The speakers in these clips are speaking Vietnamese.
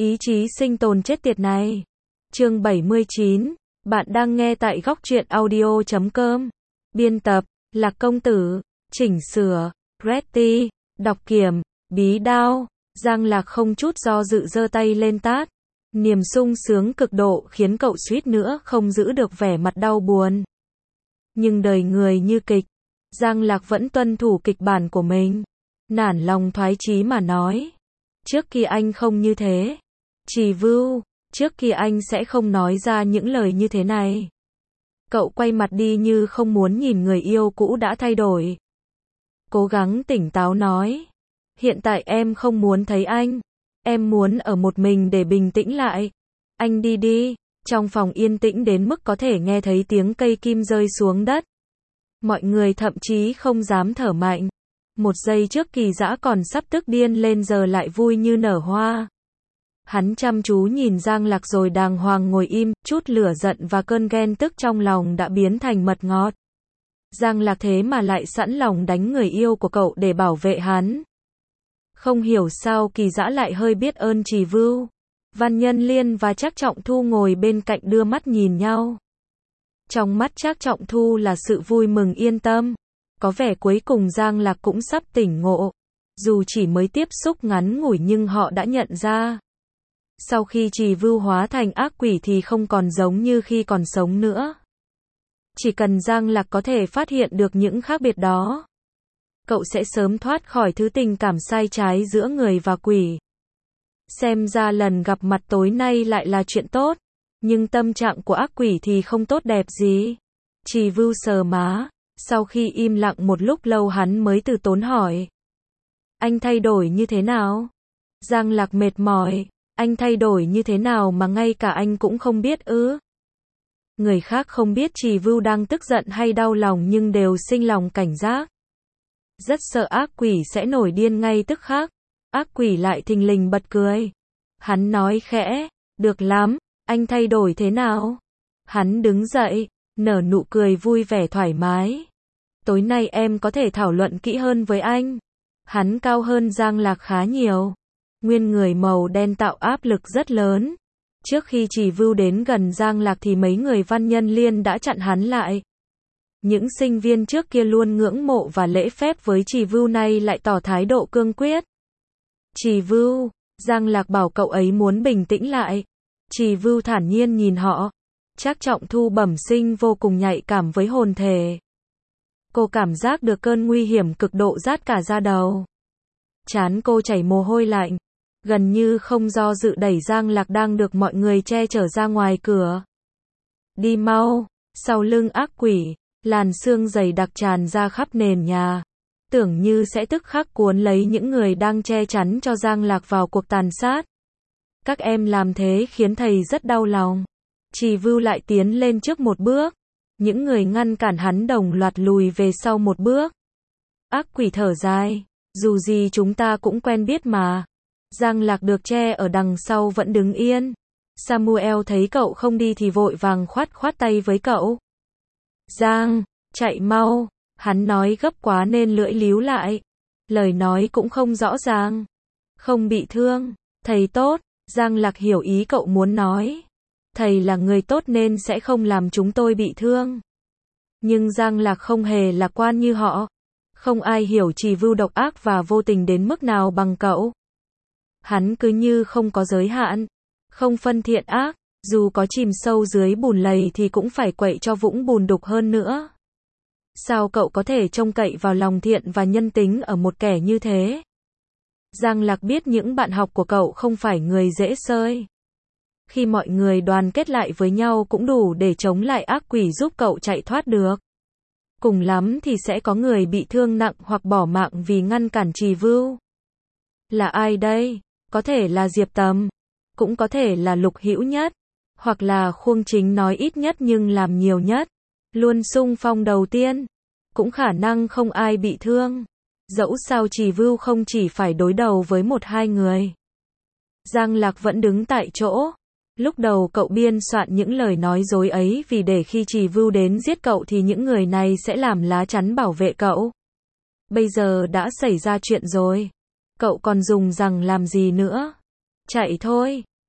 Ý chí sinh tồn chết tiệt này. Chương 79. Bạn đang nghe tại góc truyện audio.com. Biên tập, Lạc Công Tử. Chỉnh sửa, Pretty. Đọc kiểm, Bí Đao. Giang Lạc không chút do dự giơ tay lên tát. Niềm sung sướng cực độ khiến cậu suýt nữa không giữ được vẻ mặt đau buồn. Nhưng đời người như kịch. Giang Lạc vẫn tuân thủ kịch bản của mình. Nản lòng thoái chí mà nói. Trước kia anh không như thế. Trì Vưu, trước kia anh sẽ không nói ra những lời như thế này. Cậu quay mặt đi như không muốn nhìn người yêu cũ đã thay đổi. Cố gắng tỉnh táo nói. Hiện tại em không muốn thấy anh. Em muốn ở một mình để bình tĩnh lại. Anh đi đi. Trong phòng yên tĩnh đến mức có thể nghe thấy tiếng cây kim rơi xuống đất. Mọi người thậm chí không dám thở mạnh. Một giây trước Kỳ Dã còn sắp tức điên lên giờ lại vui như nở hoa. Hắn chăm chú nhìn Giang Lạc rồi đàng hoàng ngồi im, chút lửa giận và cơn ghen tức trong lòng đã biến thành mật ngọt. Giang Lạc thế mà lại sẵn lòng đánh người yêu của cậu để bảo vệ hắn. Không hiểu sao Kỳ Dã lại hơi biết ơn Trì Vưu. Văn Nhân Liên và Trác Trọng Thu ngồi bên cạnh đưa mắt nhìn nhau. Trong mắt Trác Trọng Thu là sự vui mừng yên tâm. Có vẻ cuối cùng Giang Lạc cũng sắp tỉnh ngộ. Dù chỉ mới tiếp xúc ngắn ngủi nhưng họ đã nhận ra. Sau khi Trì Vưu hóa thành ác quỷ thì không còn giống như khi còn sống nữa. Chỉ cần Giang Lạc có thể phát hiện được những khác biệt đó, cậu sẽ sớm thoát khỏi thứ tình cảm sai trái giữa người và quỷ. Xem ra lần gặp mặt tối nay lại là chuyện tốt, nhưng tâm trạng của ác quỷ thì không tốt đẹp gì. Trì Vưu sờ má, sau khi im lặng một lúc lâu hắn mới từ tốn hỏi. Anh thay đổi như thế nào? Giang Lạc mệt mỏi. Anh thay đổi như thế nào mà ngay cả anh cũng không biết ư? Người khác không biết Trì Vưu đang tức giận hay đau lòng nhưng đều sinh lòng cảnh giác. Rất sợ ác quỷ sẽ nổi điên ngay tức khắc. Ác quỷ lại thình lình bật cười. Hắn nói khẽ, được lắm, anh thay đổi thế nào? Hắn đứng dậy, nở nụ cười vui vẻ thoải mái. Tối nay em có thể thảo luận kỹ hơn với anh. Hắn cao hơn Giang Lạc khá nhiều. Nguyên người màu đen tạo áp lực rất lớn. Trước khi Trì Vưu đến gần Giang Lạc thì mấy người Văn Nhân Liên đã chặn hắn lại. Những sinh viên trước kia luôn ngưỡng mộ và lễ phép với Trì Vưu nay lại tỏ thái độ cương quyết. Trì Vưu, Giang Lạc bảo cậu ấy muốn bình tĩnh lại. Trì Vưu thản nhiên nhìn họ. Trác Trọng Thu bẩm sinh vô cùng nhạy cảm với hồn thể. Cô cảm giác được cơn nguy hiểm cực độ rát cả da đầu. Trán cô chảy mồ hôi lạnh. Gần như không do dự đẩy Giang Lạc đang được mọi người che chở ra ngoài cửa. Đi mau. Sau lưng ác quỷ, làn sương dày đặc tràn ra khắp nền nhà. Tưởng như sẽ tức khắc cuốn lấy những người đang che chắn cho Giang Lạc vào cuộc tàn sát. Các em làm thế khiến thầy rất đau lòng. Trì Vưu lại tiến lên trước một bước. Những người ngăn cản hắn đồng loạt lùi về sau một bước. Ác quỷ thở dài. Dù gì chúng ta cũng quen biết mà. Giang Lạc được che ở đằng sau vẫn đứng yên. Samuel thấy cậu không đi thì vội vàng khoát tay với cậu. Giang, chạy mau. Hắn nói gấp quá nên lưỡi líu lại. Lời nói cũng không rõ ràng. Không bị thương. Thầy tốt. Giang Lạc hiểu ý cậu muốn nói. Thầy là người tốt nên sẽ không làm chúng tôi bị thương. Nhưng Giang Lạc không hề lạc quan như họ. Không ai hiểu Trì Vưu độc ác và vô tình đến mức nào bằng cậu. Hắn cứ như không có giới hạn. Không phân thiện ác. Dù có chìm sâu dưới bùn lầy thì cũng phải quậy cho vũng bùn đục hơn nữa. Sao cậu có thể trông cậy vào lòng thiện và nhân tính ở một kẻ như thế? Giang Lạc biết những bạn học của cậu không phải người dễ xơi. Khi mọi người đoàn kết lại với nhau cũng đủ để chống lại ác quỷ giúp cậu chạy thoát được. Cùng lắm thì sẽ có người bị thương nặng hoặc bỏ mạng vì ngăn cản Trì Vưu. Là ai đây? Có thể là Diệp Tầm. Cũng có thể là Lục Hữu Nhất. Hoặc là Khuông Chính nói ít nhất nhưng làm nhiều nhất. Luôn xung phong đầu tiên. Cũng khả năng không ai bị thương. Dẫu sao Trì Vưu không chỉ phải đối đầu với một hai người. Giang Lạc vẫn đứng tại chỗ. Lúc đầu cậu biên soạn những lời nói dối ấy vì để khi Trì Vưu đến giết cậu thì những người này sẽ làm lá chắn bảo vệ cậu. Bây giờ đã xảy ra chuyện rồi. Cậu còn dùng rằng làm gì nữa? Chạy thôi.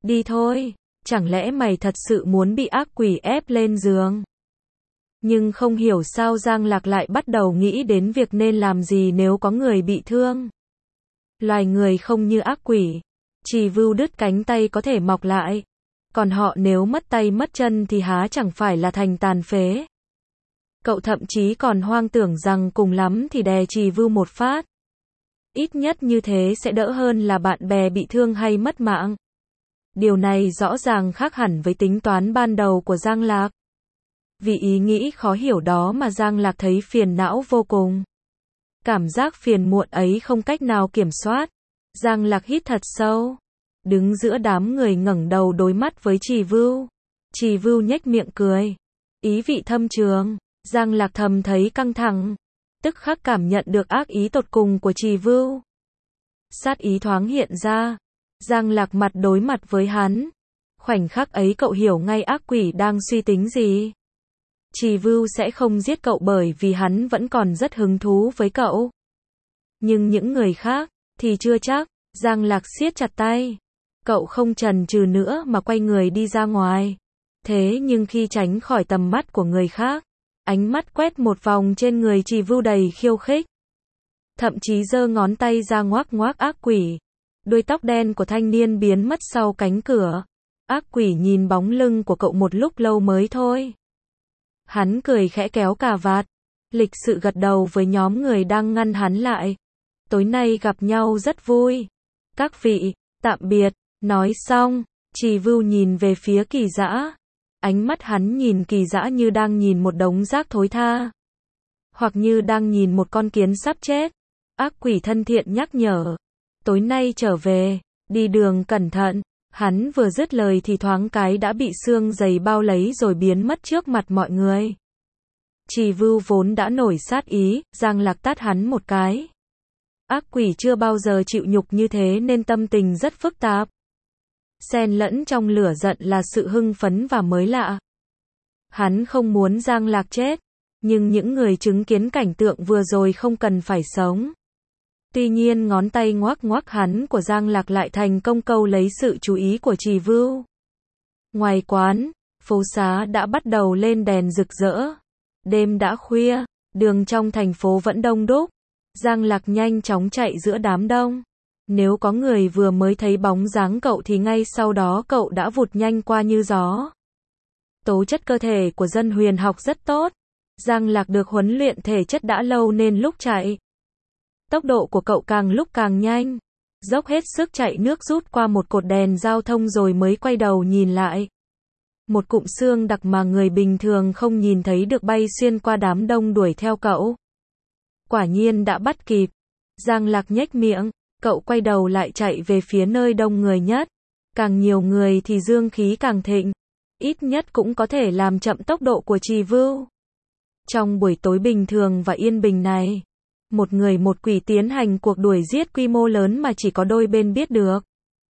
Đi thôi, chẳng lẽ mày thật sự muốn bị ác quỷ ép lên giường? Nhưng không hiểu sao Giang Lạc lại bắt đầu nghĩ đến việc nên làm gì nếu có người bị thương. Loài người không như ác quỷ, chỉ vưu đứt cánh tay có thể mọc lại. Còn họ nếu mất tay mất chân thì há chẳng phải là thành tàn phế. Cậu thậm chí còn hoang tưởng rằng cùng lắm thì đè Trì Vưu một phát. Ít nhất như thế sẽ đỡ hơn là bạn bè bị thương hay mất mạng. Điều này rõ ràng khác hẳn với tính toán ban đầu của Giang Lạc. Vì ý nghĩ khó hiểu đó mà Giang Lạc thấy phiền não vô cùng. Cảm giác phiền muộn ấy không cách nào kiểm soát. Giang Lạc hít thật sâu. Đứng giữa đám người ngẩng đầu đối mắt với Trì Vưu. Trì Vưu nhếch miệng cười. Ý vị thâm trường. Giang Lạc thầm thấy căng thẳng. Tức khắc cảm nhận được ác ý tột cùng của Trì Vưu. Sát ý thoáng hiện ra. Giang Lạc mặt đối mặt với hắn. Khoảnh khắc ấy cậu hiểu ngay ác quỷ đang suy tính gì. Trì Vưu sẽ không giết cậu bởi vì hắn vẫn còn rất hứng thú với cậu. Nhưng những người khác thì chưa chắc. Giang Lạc siết chặt tay. Cậu không chần chừ nữa mà quay người đi ra ngoài. Thế nhưng khi tránh khỏi tầm mắt của người khác, ánh mắt quét một vòng trên người Trì Vưu đầy khiêu khích. Thậm chí giơ ngón tay ra ngoác ngoác ác quỷ. Đuôi tóc đen của thanh niên biến mất sau cánh cửa. Ác quỷ nhìn bóng lưng của cậu một lúc lâu mới thôi. Hắn cười khẽ kéo cà vạt. Lịch sự gật đầu với nhóm người đang ngăn hắn lại. Tối nay gặp nhau rất vui. Các vị, tạm biệt. Nói xong, Trì Vưu nhìn về phía Kỳ Dã. Ánh mắt hắn nhìn Kỳ Dã như đang nhìn một đống rác thối tha. Hoặc như đang nhìn một con kiến sắp chết. Ác quỷ thân thiện nhắc nhở. Tối nay trở về, đi đường cẩn thận. Hắn vừa dứt lời thì thoáng cái đã bị xương giày bao lấy rồi biến mất trước mặt mọi người. Trì Vưu vốn đã nổi sát ý, Giang Lạc tát hắn một cái. Ác quỷ chưa bao giờ chịu nhục như thế nên tâm tình rất phức tạp. Xen lẫn trong lửa giận là sự hưng phấn và mới lạ. Hắn không muốn Giang Lạc chết, nhưng những người chứng kiến cảnh tượng vừa rồi không cần phải sống. Tuy nhiên ngón tay ngoác ngoác hắn của Giang Lạc lại thành công câu lấy sự chú ý của Trì Vưu. Ngoài quán, phố xá đã bắt đầu lên đèn rực rỡ. Đêm đã khuya, đường trong thành phố vẫn đông đúc. Giang Lạc nhanh chóng chạy giữa đám đông. Nếu có người vừa mới thấy bóng dáng cậu thì ngay sau đó cậu đã vụt nhanh qua như gió. Tố chất cơ thể của dân huyền học rất tốt. Giang Lạc được huấn luyện thể chất đã lâu nên lúc chạy, tốc độ của cậu càng lúc càng nhanh. Dốc hết sức chạy nước rút qua một cột đèn giao thông rồi mới quay đầu nhìn lại. Một cụm xương đặc mà người bình thường không nhìn thấy được bay xuyên qua đám đông đuổi theo cậu. Quả nhiên đã bắt kịp. Giang Lạc nhếch miệng, cậu quay đầu lại chạy về phía nơi đông người nhất. Càng nhiều người thì dương khí càng thịnh. Ít nhất cũng có thể làm chậm tốc độ của Trì Vưu. Trong buổi tối bình thường và yên bình này, một người một quỷ tiến hành cuộc đuổi giết quy mô lớn mà chỉ có đôi bên biết được.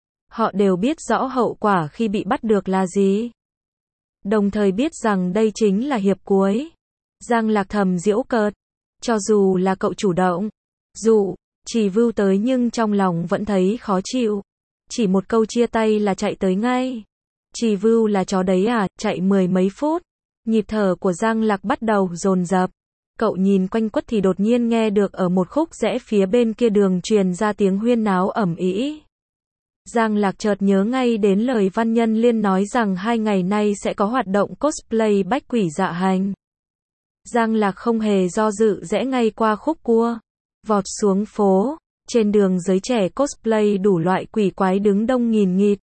Họ đều biết rõ hậu quả khi bị bắt được là gì. Đồng thời biết rằng đây chính là hiệp cuối. Giang Lạc thầm giễu cợt. Cho dù là cậu chủ động dụ Trì Vưu tới nhưng trong lòng vẫn thấy khó chịu. Chỉ một câu chia tay là chạy tới ngay. Trì Vưu là chó đấy à, chạy 10 mấy phút. Nhịp thở của Giang Lạc bắt đầu dồn dập. Cậu nhìn quanh quất thì đột nhiên nghe được ở một khúc rẽ phía bên kia đường truyền ra tiếng huyên náo ầm ĩ. Giang Lạc chợt nhớ ngay đến lời Văn Nhân Liên nói rằng 2 ngày nay sẽ có hoạt động cosplay bách quỷ dạ hành. Giang Lạc không hề do dự rẽ ngay qua khúc cua, vọt xuống phố. Trên đường giới trẻ cosplay đủ loại quỷ quái đứng đông nghìn nghịt.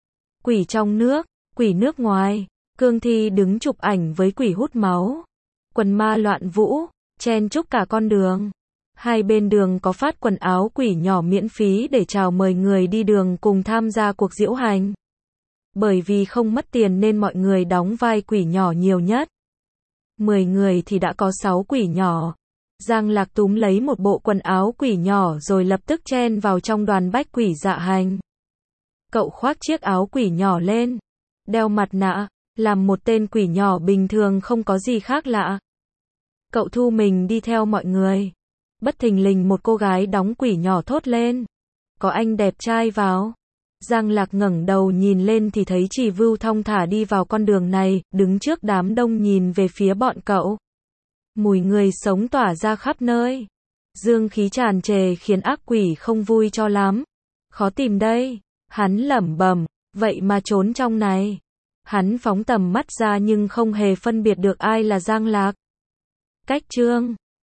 Quỷ trong nước, quỷ nước ngoài, cương thi đứng chụp ảnh với quỷ hút máu. Quần ma loạn vũ, chen chúc cả con đường. Hai bên đường có phát quần áo quỷ nhỏ miễn phí để chào mời người đi đường cùng tham gia cuộc diễu hành. Bởi vì không mất tiền nên mọi người đóng vai quỷ nhỏ nhiều nhất. 10 người thì đã có 6 quỷ nhỏ. Giang Lạc túm lấy một bộ quần áo quỷ nhỏ rồi lập tức chen vào trong đoàn bách quỷ dạ hành. Cậu khoác chiếc áo quỷ nhỏ lên, đeo mặt nạ, làm một tên quỷ nhỏ bình thường không có gì khác lạ. Cậu thu mình đi theo mọi người. Bất thình lình một cô gái đóng quỷ nhỏ thốt lên. Có anh đẹp trai vào. Giang Lạc ngẩng đầu nhìn lên thì thấy Trì Vưu thong thả đi vào con đường này, đứng trước đám đông nhìn về phía bọn cậu. Mùi người sống tỏa ra khắp nơi. Dương khí tràn trề khiến ác quỷ không vui cho lắm. Khó tìm đây. Hắn lẩm bẩm, vậy mà trốn trong này. Hắn phóng tầm mắt ra nhưng không hề phân biệt được ai là Giang Lạc. Cách chương